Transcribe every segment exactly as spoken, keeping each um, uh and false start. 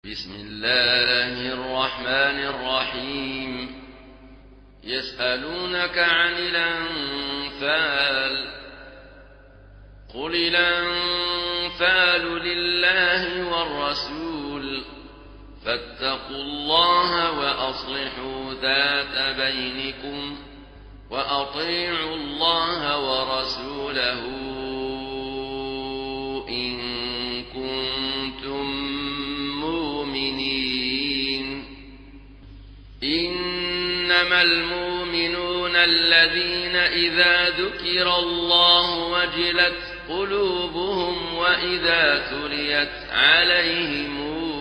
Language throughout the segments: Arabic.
بسم الله الرحمن الرحيم. يسألونك عن الأنفال قل الأنفال لله والرسول فاتقوا الله وأصلحوا ذات بينكم وأطيعوا الله ورسوله إن كنتم مؤمنين. إنما المؤمنون الذين إذا ذكر الله وجلت قلوبهم وإذا تليت عليهم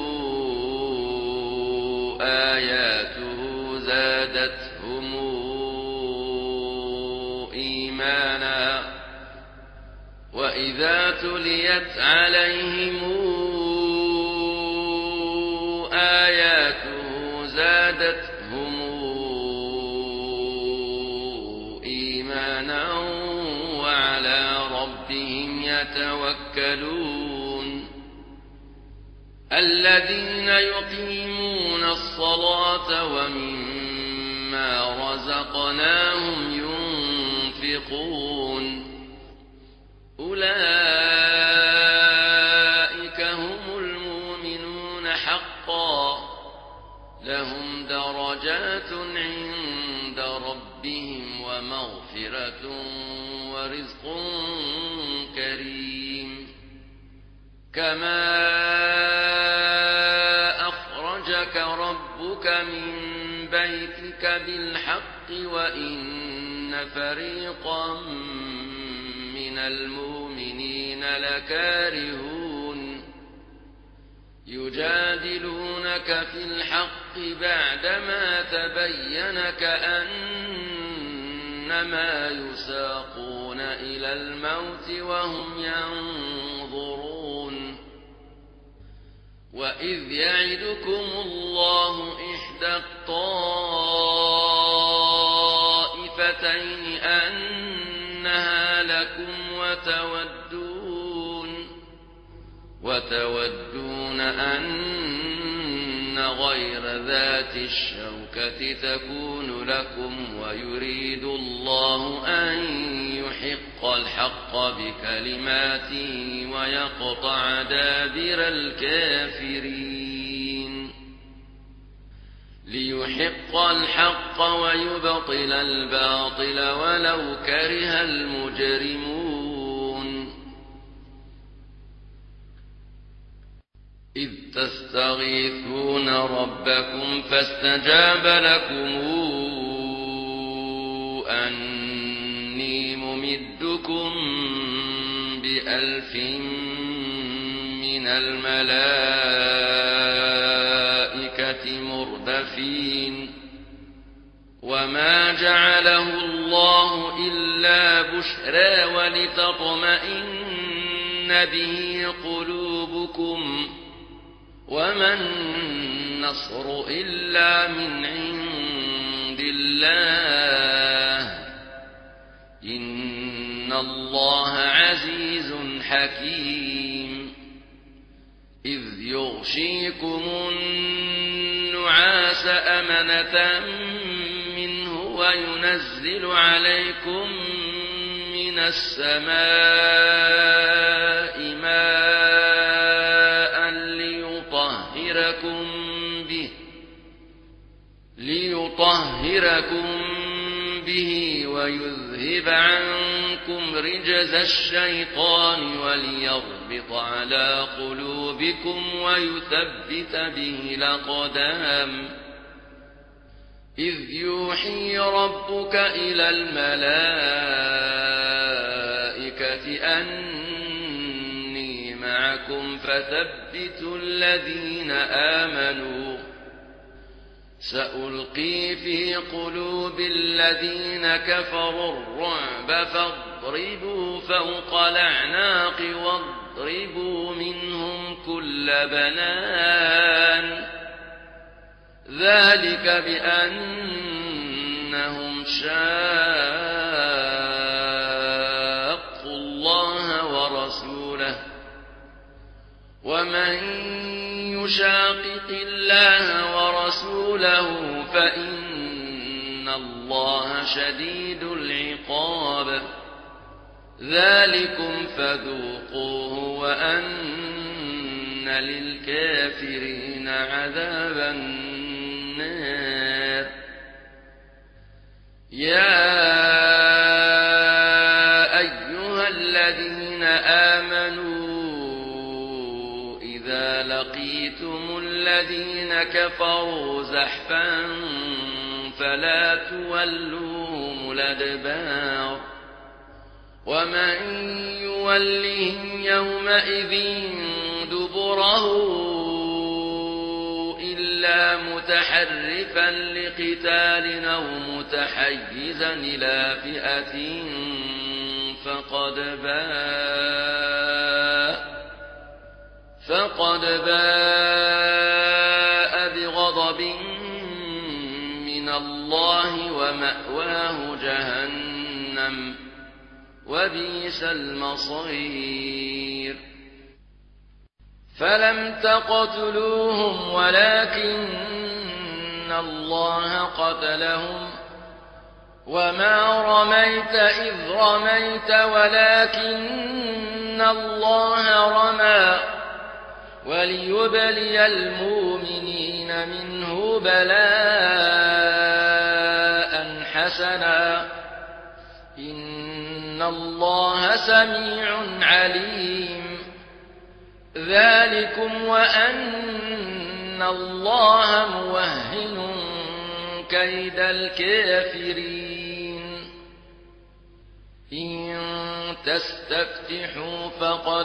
آياته زادتهم إيمانا وإذا تليت عليهم آياته زادتهم إيمانا وعلى ربهم يتوكلون. الذين يقيمون الصلاة ومما رزقناهم ينفقون أولئك هم المؤمنون حقا لهم درجات عند ربهم ومغفرة ورزق كريم. كما أخرجك ربك من بيتك بالحق وإن فريقا من المؤمنين لكارهون يجادلونك في الحق بعدما تبين كأنما يساقون إلى الموت وهم ينظرون. وإذ يعدكم الله إحدى الطائفتين أنها لكم وتودون وتودون أن غير ذات الشوكة تكون لكم ويريد الله أن يحق الحق بكلماته ويقطع دابر الكافرين ليحق الحق ويبطل الباطل ولو كره المجرمون. إذ تستغيثون ربكم فاستجاب لكم أني ممدكم بألف من الملائكة مردفين. وما جعله الله إلا بشرى ولتطمئن به قلوبكم وما النصر إلا من عند الله إن الله عزيز حكيم. إذ يغشيكم النعاس أمنة منه وينزل عليكم من السماء ماء ليطهركم به ليطهركم به ويذهب عنكم رجز الشيطان وليربط على قلوبكم ويثبت به الأقدام. إذ يوحي ربك إلى الملائكة أني معكم فثبتوا الذين آمنوا سألقي في قلوب الذين كفروا الرعب فاضربوا فوق الأعناق واضربوا منهم كل بنان. ذلك بأنهم شاقوا الله ورسوله ومن يشاقق الله ورسوله فإن الله شديد العقاب ذلكم فذوقوه وأن للكافرين عذاب النار يا أيها الذين آمنوا إذا لقيتم الذين كفروا زحفا فلا تولوهم الأدبار ومن يولهم يومئذ دبره إلا متحرفا لقتال أو متحيزا إلى فئة فقد باء فقد باء بغضب من الله ومأواه جهنم وبئس المصير فلم تقتلوهم ولكن الله قتلهم وما رميت إذ رميت ولكن الله رمى وليبلي المؤمنين منه بلاء حسنا إن الله سميع عليم ذلكم وأن الله موهن كيد الكافرين إن تستفتحوا فقد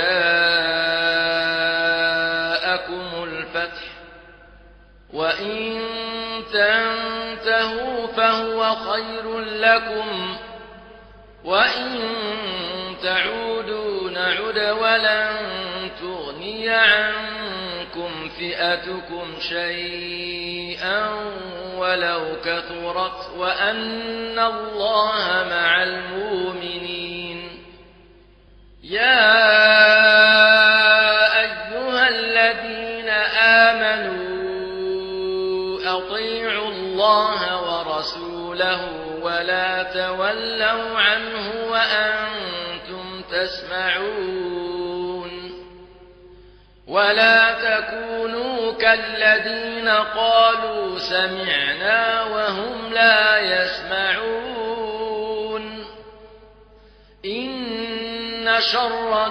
جاءكم الفتح وإن تنتهوا فهو خير لكم وإن تعودوا نعد ولن تغني عنكم فئتكم شيئا ولو كثرت وأن الله مع المؤمنين يا أيها الذين آمنوا أطيعوا الله ورسوله ولا تولوا عنه وأنتم تسمعون ولا تكونوا كالذين قالوا سمعنا وهم لا يسمعون إن شر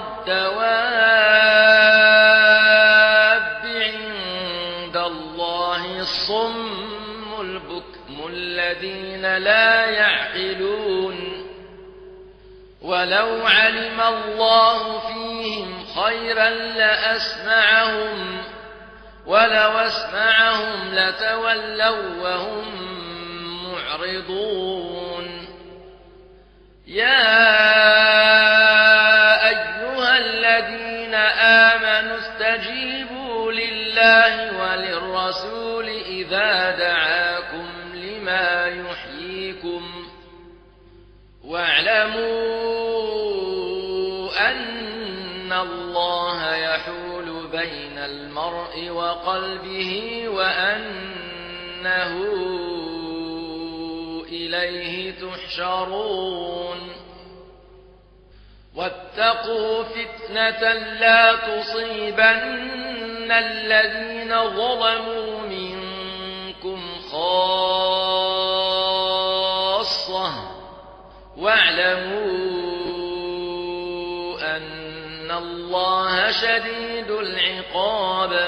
الدواب عند الله الصم البكم الذين لا يعقلون ولو علم الله فيهم خيرا لأسمعهم ولو أسمعهم لتولوا وهم معرضون يا أيها الذين آمنوا استجيبوا لله وللرسول إذا دعاكم لما يحييكم واعلموا أن الله يحول بين المرء وقلبه وأنه إليه تحشرون واتقوا فتنة لا تصيبن الذين ظلموا منكم خاصة واعلموا أن الله شديد العقاب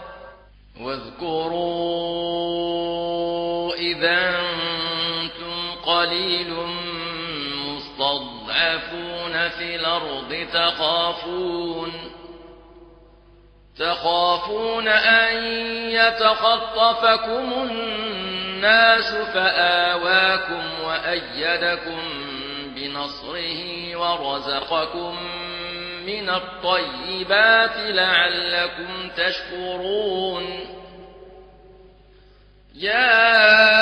واذكروا إذا أنتم قليل مستضعفون في الأرض تخافون تخافون أن يتخطفكم الناس فآواكم وأيدكم بنصره ورزقكم من الطيبات لعلكم تشكرون يا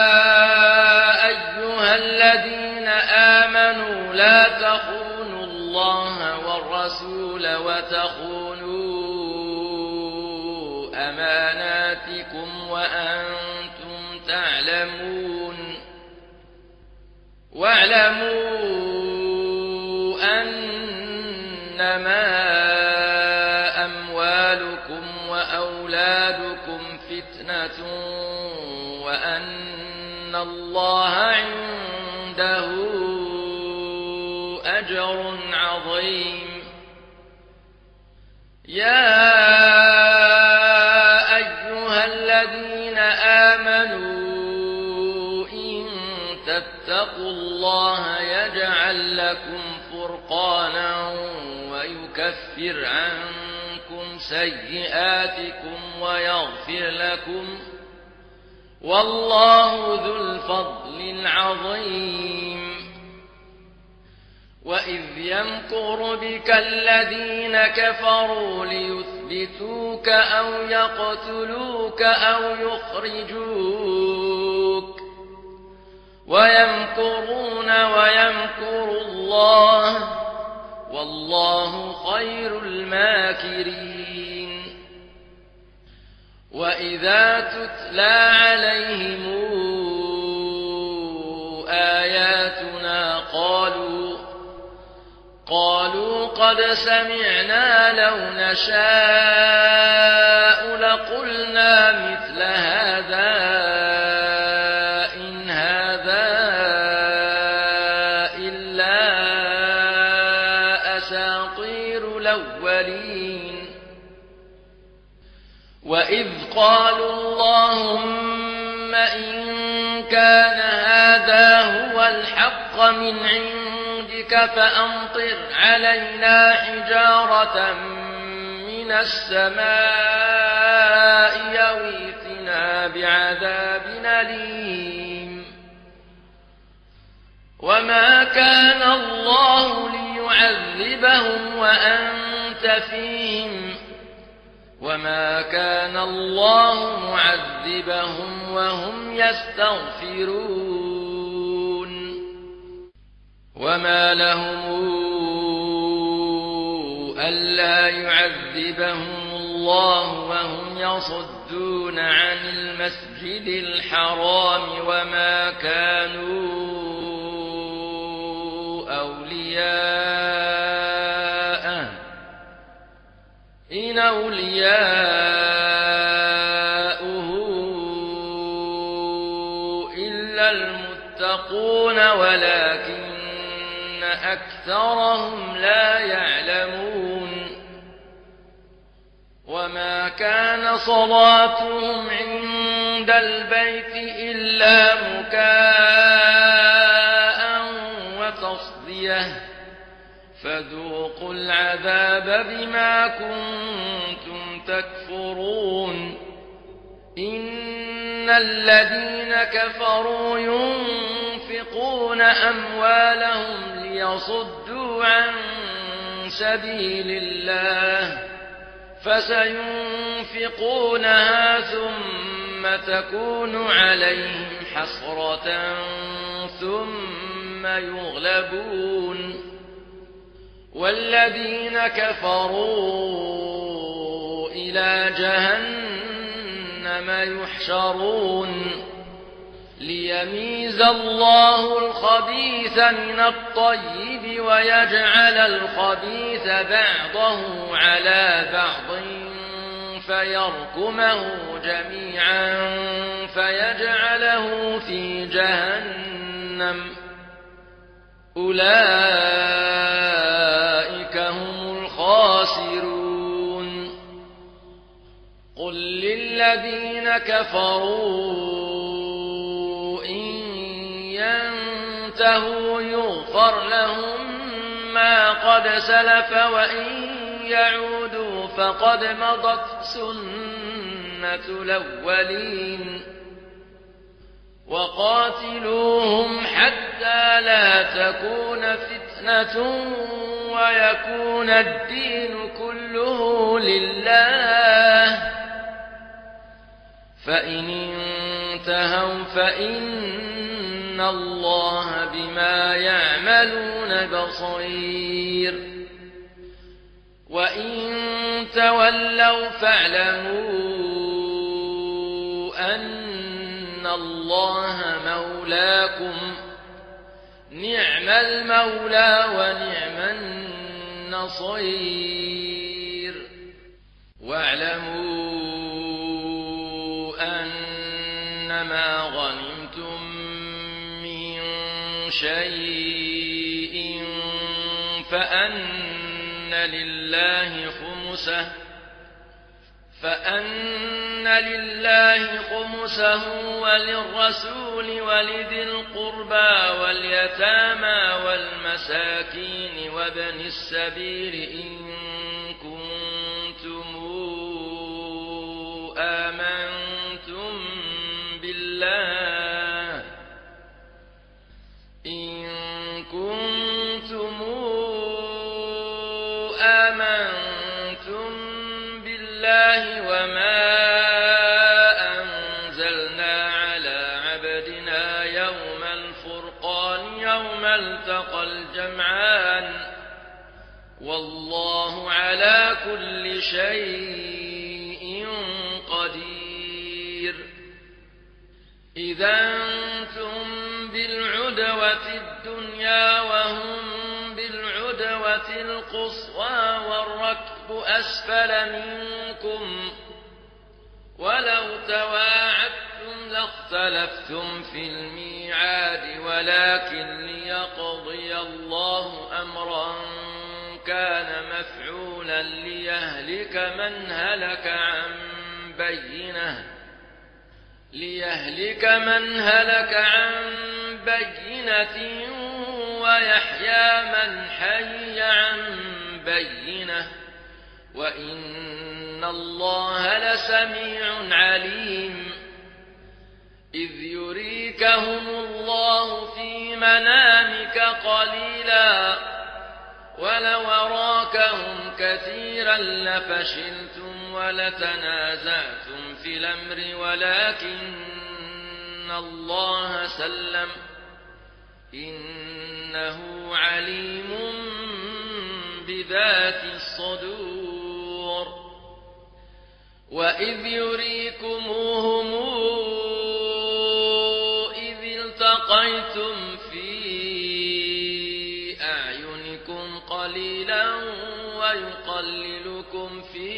أيها الذين آمنوا لا تخونوا الله والرسول وتخونوا سيئاتكم وأنتم تعلمون واعلموا أنما أموالكم وأولادكم فتنة وأن الله عنده أجر عظيم يا أيها الذين آمنوا إن تتقوا الله يجعل لكم فرقانا ويكفر عنكم سيئاتكم ويغفر لكم والله ذو الفضل العظيم وإذ يمكر بك الذين كفروا ليثبتوك أو يقتلوك أو يخرجوك ويمكرون ويمكر الله والله خير الماكرين وإذا تتلى عليهم آياتنا قالوا قالوا قد سمعنا لو نشاء لقلنا مثل هذا إن هذا إلا أساطير الأولين وإذ قالوا اللهم إن كان هذا هو الحق من عندك فأمطر علينا حجارة من السماء أو ائتنا بعذاب أليم وما كان الله ليعذبهم وأنت فيهم وما كان الله معذبهم وهم يستغفرون وما لهم ألا يعذبهم الله وهم يصدون عن المسجد الحرام وما كانوا أولياءه إن أولياؤه إلا المتقون ولكن أكثرهم لا يعلمون وما كان صلاتهم عند البيت إلا مكاء وتصديه فذوقوا العذاب بما كنتم تكفرون إن الذين كفروا ينفقون أموالهم ليصدوا عن سبيل الله فسينفقونها ثم تكون عليهم حسرة ثم يغلبون والذين كفروا إلى جهنم يحشرون ليميز الله الخبيث من الطيب ويجعل الخبيث بعضه على بعض فيركمه جميعا فيجعله في جهنم أولئك هم الخاسرون قل للذين كفروا إن ينتهوا يغفر لهم ما قد سلف وإن يعودوا فقد مضت سنة الأولين وقاتلوهم حتى لا تكون فتنة ويكون الدين كله لله فإن انتهوا فإن الله بما يعملون بصير وإن تولوا فاعلموا أن الله مولاكم نعم المولى ونعم النصير واعلموا أنما غنمتم من شيء فأن لله خمسه فأن لله خمسه وللرسول ولذي القربى واليتامى والمساكين وابن السبيل إن كنتم آمنتم بالله إن كنتم آمنتم بالله وما أنزلنا على عبدنا يوم الفرقان يوم التقى الجمعان والله على كل شيء قدير إذا أنتم بالعدوة الدنيا وهم بالعدوة القصوى والركب أسفل منكم ولو تواعدتم لاختلفتم في الميعاد ولكن ليقضي الله أمرا كان مفعولا ليهلك من هلك عن بينه ليهلك من هلك عن بينة ويحيى من حي عن بينة وإن الله لسميع عليم إذ يريكهم الله في منامك قليلا ولو أراكهم كثيرا لفشلتم ولتنازعتم في الأمر ولكن الله سلم إنه عليم بذات الصدور وإذ يريكموهم إذ التقيتم في أعينكم قليلا ويقللكم في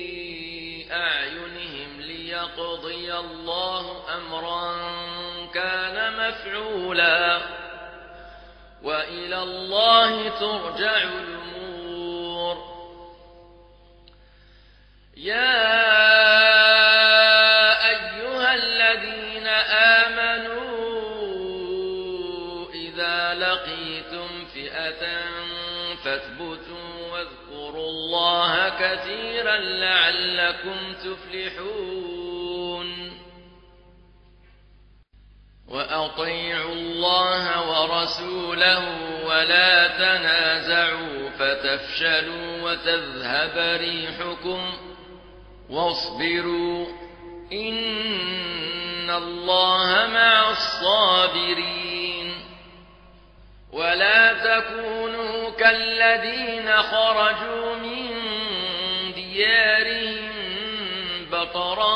أعينهم ليقضي الله أمرا كان مفعولا وإلى الله ترجع الأمور يا أيها الذين آمنوا إذا لقيتم فئة فاثبتوا واذكروا الله كثيرا لعلكم تفلحون وأطيعوا الله ورسوله ولا تنازعوا فتفشلوا وتذهب ريحكم واصبروا إن الله مع الصابرين ولا تكونوا كالذين خرجوا من ديارهم بطرا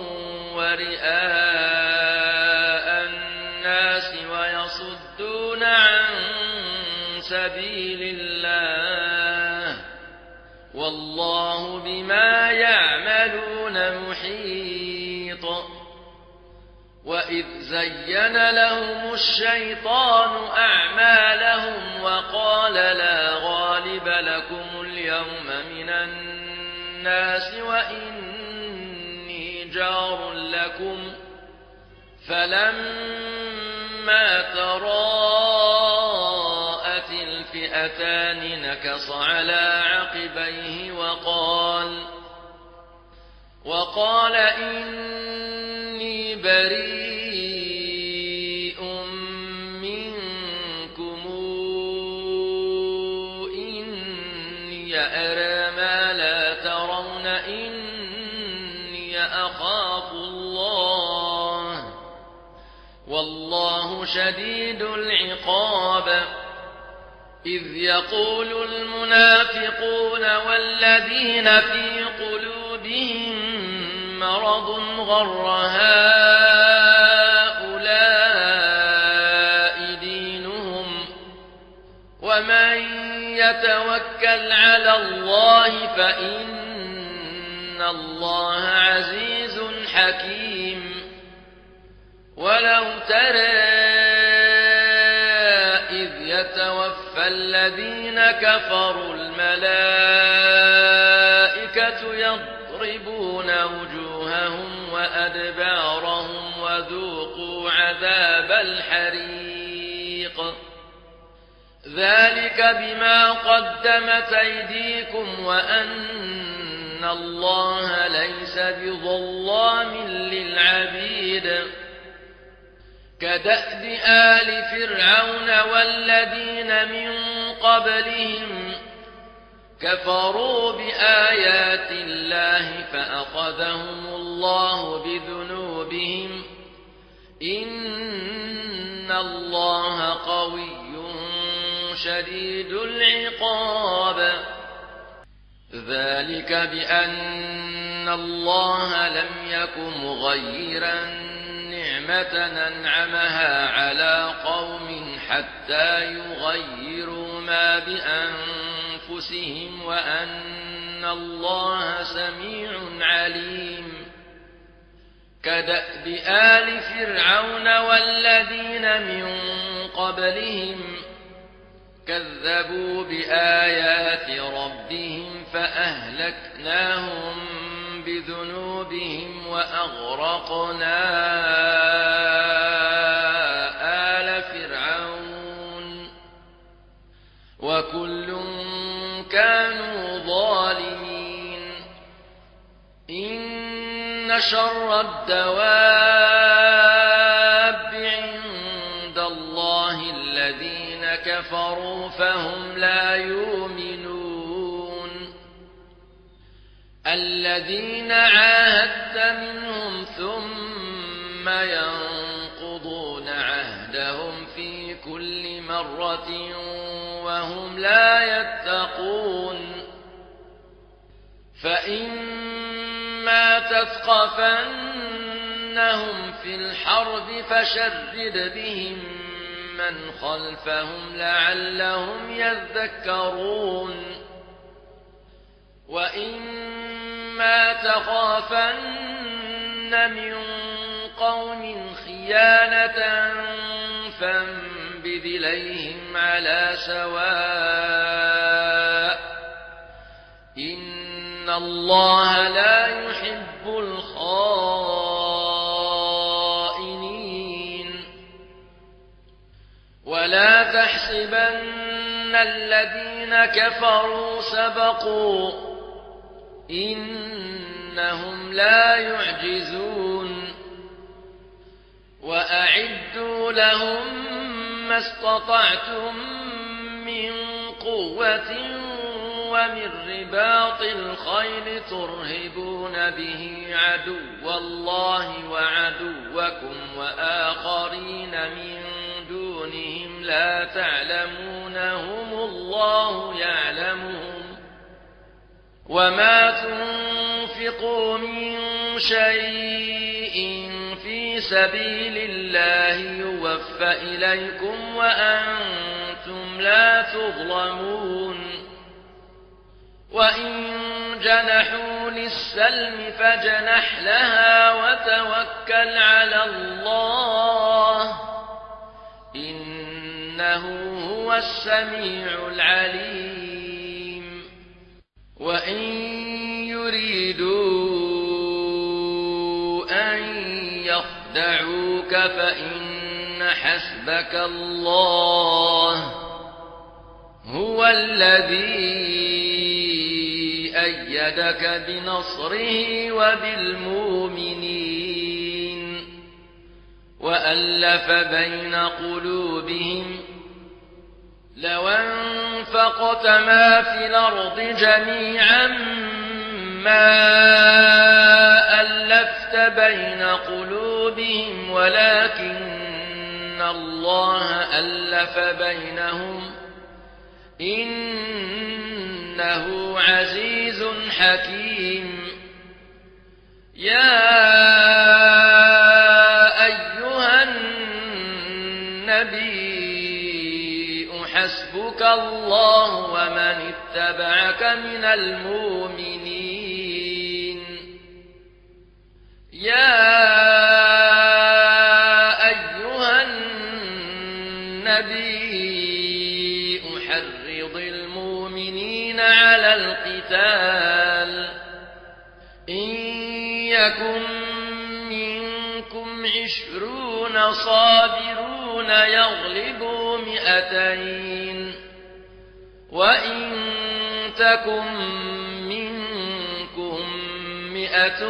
ورئاء الناس ويصدون عن سبيل الله والله بما يعملون محيط وإذ زين لهم الشيطان أعمالهم وقال لا غالب لكم اليوم من الناس وإني جار لكم فلما تراءت الفئتان نكص على عقبيه وقال وقال إني بريء منكم إني أرى ما لا ترون إني أخاف الله والله شديد العقاب إذ يقول المنافقون والذين في قلوبهم مرض مرض غر هؤلاء دينهم ومن يتوكل على الله فإن الله عزيز حكيم ولو ترى إذ يتوفى الذين كفروا الملائكة يضربون وجوههم وأدبارهم وذوقوا عذاب الحريق ذلك بما قدمت أيديكم وأن الله ليس بظلام للعبيد كدأب آل فرعون والذين من قبلهم كفروا بآيات الله فأخذهم الله بذنوبهم إن الله قوي شديد العقاب ذلك بأن الله لم يك مغيرا نعمة أنعمها على قوم حتى يغيروا ما بأنفسهم وأن الله سميع عليم كدأب آل فرعون والذين من قبلهم كذبوا بآيات ربهم فأهلكناهم بذنوبهم وأغرقنا آل فرعون وكل كانوا ظالمين إن شر الدواب عند الله الذين كفروا فهم لا يؤمنون الذين عاهدت منهم ثم ينقضون عهدهم في كل مرة وهم لا يتقون فإما تثقفنهم في الحرب فشرد بهم من خلفهم لعلهم يذكرون وإما تخافن من قوم خيانة فانبذ إليهم على سواء إن الله لا يحب الخائنين ولا تحسبن الذين كفروا سبقوا إنهم لا يعجزون وأعدوا لهم ما استطعتم من قوة ومن رباط الخيل ترهبون به عدو الله وعدوكم وآخرين من دونهم لا تعلمونهم الله يعلمهم وما تنفقوا من شيء في سبيل الله يوفى إليكم وأنتم لا تظلمون وإن جنحوا للسلم فجنح لها وتوكل على الله إنه هو السميع العليم وإن يريدوا أن يخدعوك فإن حسبك الله هو الذي أيدك بنصره وبالمؤمنين وألف بين قلوبهم لو أنفقت ما في الأرض جميعا ما ألفت بين قلوبهم ولكن الله ألف بينهم إنه عزيز حكيم يا أيها النبي حسبك الله ومن اتبعك من المؤمنين يا أيها النبي حرض المؤمنين على القتال إن يكن منكم عشرون صابرون يغلبوا مئتين وإن تكن منكم مئة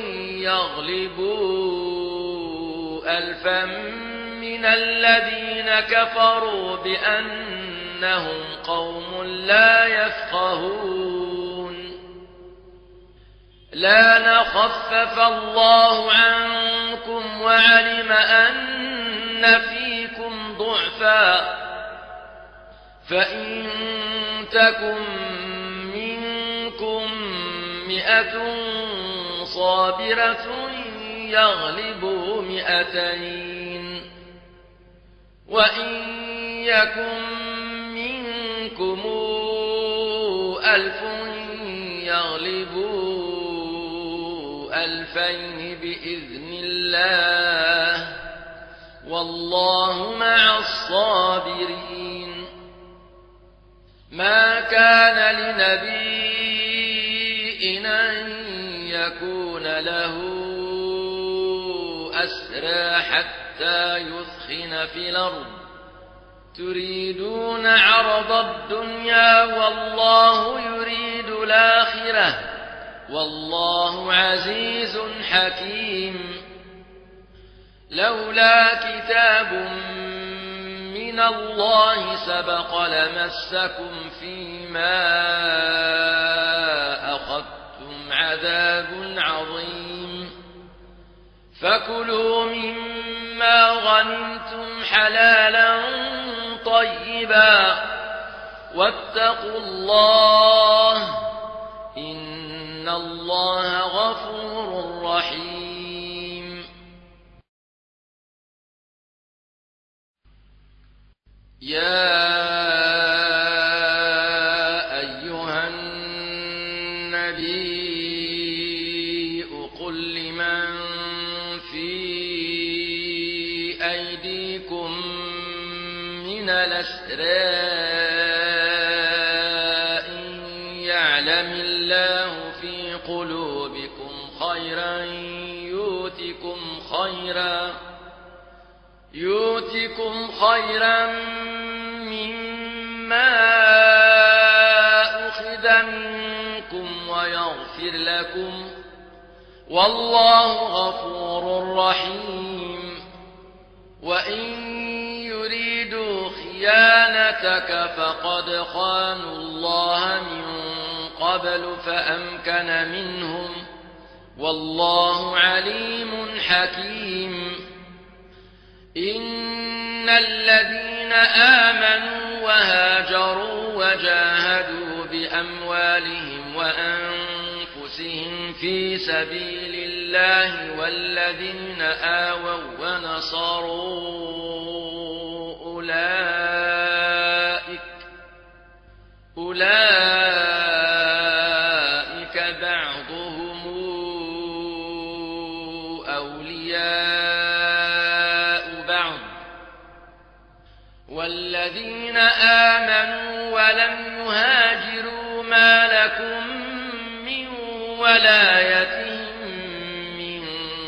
يغلبوا ألفا من الذين كفروا بأنهم قوم لا يفقهون لا نخفف الله عنكم وعلم أن فيكم ضعفا فإن تكن منكم مئة صابرة يغلبوا مئتين وإن يكن منكم ألف يغلبوا ألفين بإذن الله والله مع الصابرين ما كان لنبي أن يكون له أسرى حتى يثخن في الأرض تريدون عرض الدنيا والله يريد الآخرة والله عزيز حكيم لولا كتاب من الله سبق لمسكم فيما أخذتم عذاب عظيم فكلوا مما غنمتم حلالا طيبا واتقوا الله إن الله غفور رحيم يا أيها النبي قل لمن في أيديكم من الأسرى إن يعلم الله في قلوبكم خيرا يؤتكم خيرا يؤتكم خيرا مما أخذ منكم ويغفر لكم والله غفور رحيم وإن يريدوا خيانتك فقد خانوا الله من قبل فأمكن منهم والله عليم حكيم إن الذين آمنوا وهاجروا وجاهدوا بأموالهم وأنفسهم في سبيل الله والذين آووا ونصروا أولئك أولئك بعضهم أولياء بعض والذين آمنوا ولم يهاجروا ما لكم من ولايتهم من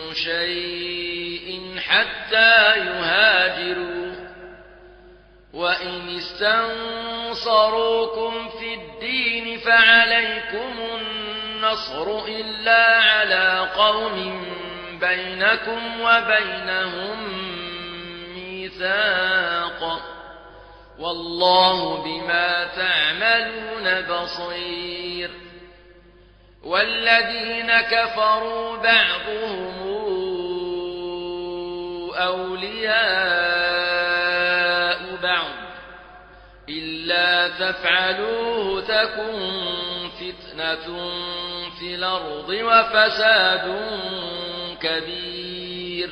شيء حتى يهاجروا وإن استنصروكم في الدين فعليكم النصر إلا على قوم بينكم وبينهم ميثاق والله بما تعملون بصير والذين كفروا بعضهم أولياء بعض إلا تفعلوه تكن فتنة في الأرض وفساد كبير.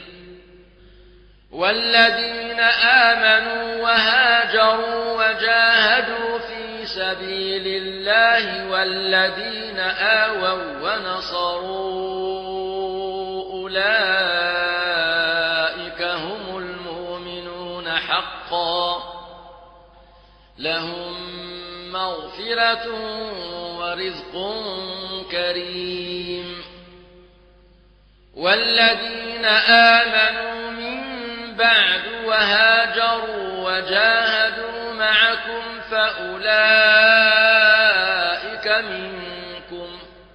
والذين آمنوا وهاجروا وجاهدوا في سبيل الله والذين آووا ونصروا أولئك هم المؤمنون حقا لهم مغفرة ورزق كريم. والذين آمنوا من بعد وهاجروا وجاهدوا معكم فأولئك منكم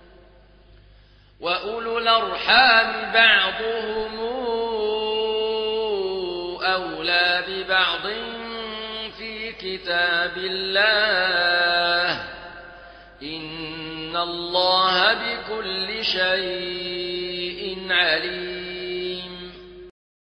وأولو الأرحام بعضهم أولى ببعض في كتاب الله إن الله بكل شيء عليم.